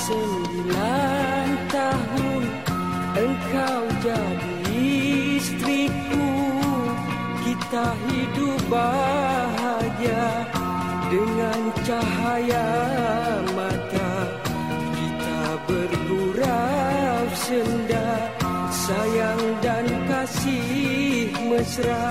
9 tahun engkau jadi istriku. Kita hidup bahagia dengan cahaya mata. Kita bergurau senda, sayang dan kasih mesra.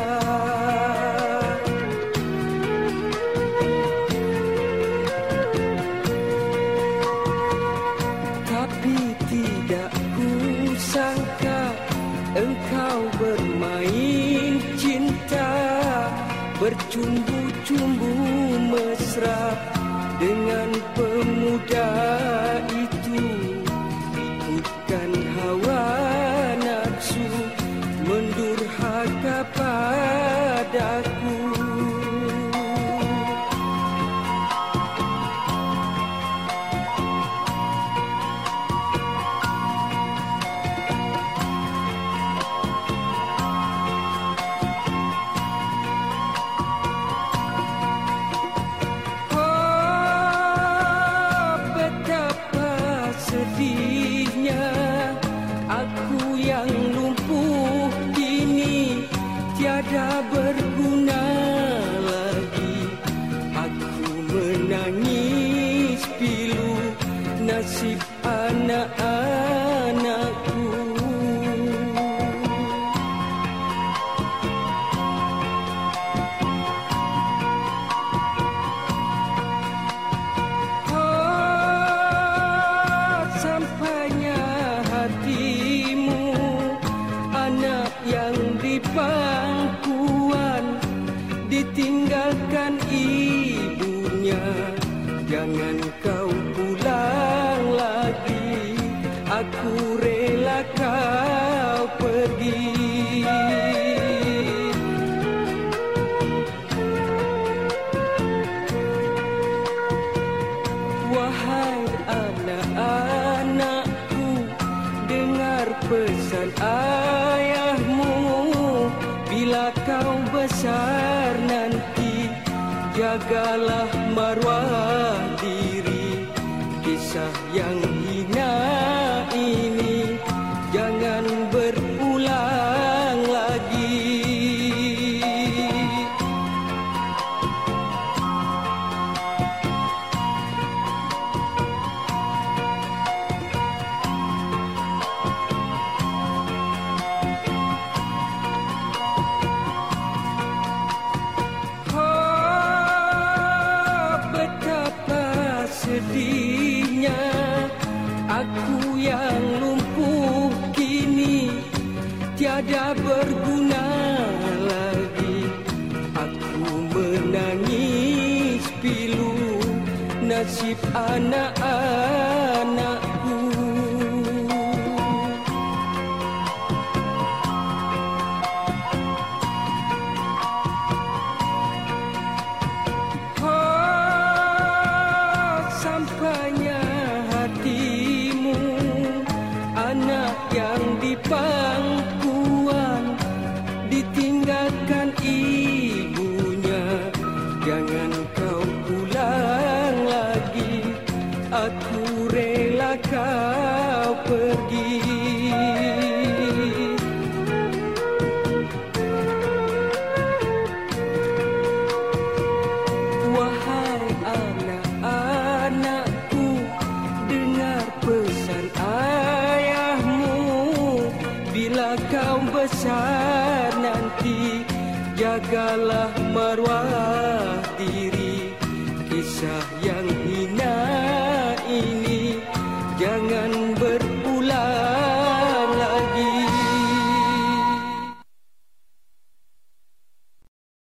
Engkau bermain cinta, bercumbu-cumbu mesra dengan pemuda itu. Ikutkan hawa nafsu, mendurhaka padaku. Sedihnya aku yang lumpuh kini, tiada berguna lagi. Aku menangis pilu nasib anak-anakku. Pangkuan ditinggalkan ibunya, jangan kau pulang lagi. Aku rela kau pergi. Wahai anak-anakku, dengar pesan ayahmu. Bila kau besar nanti, jagalah maruah diri. Kisah yang hina ini jangan berulang lagi. Sedihnya aku yang lumpuh kini, tiada berguna lagi. Aku menangis pilu nasib anak-anakku. Sampainya hatimu, anak yang di pangkuan, ditinggalkan ibunya. Jangan kau pulang lagi, aku rela kau pergi. Wahai anak-anakku, dengar pesan ayahmu. Bila kau besar nanti, jagalah maruah diri. Kisah yang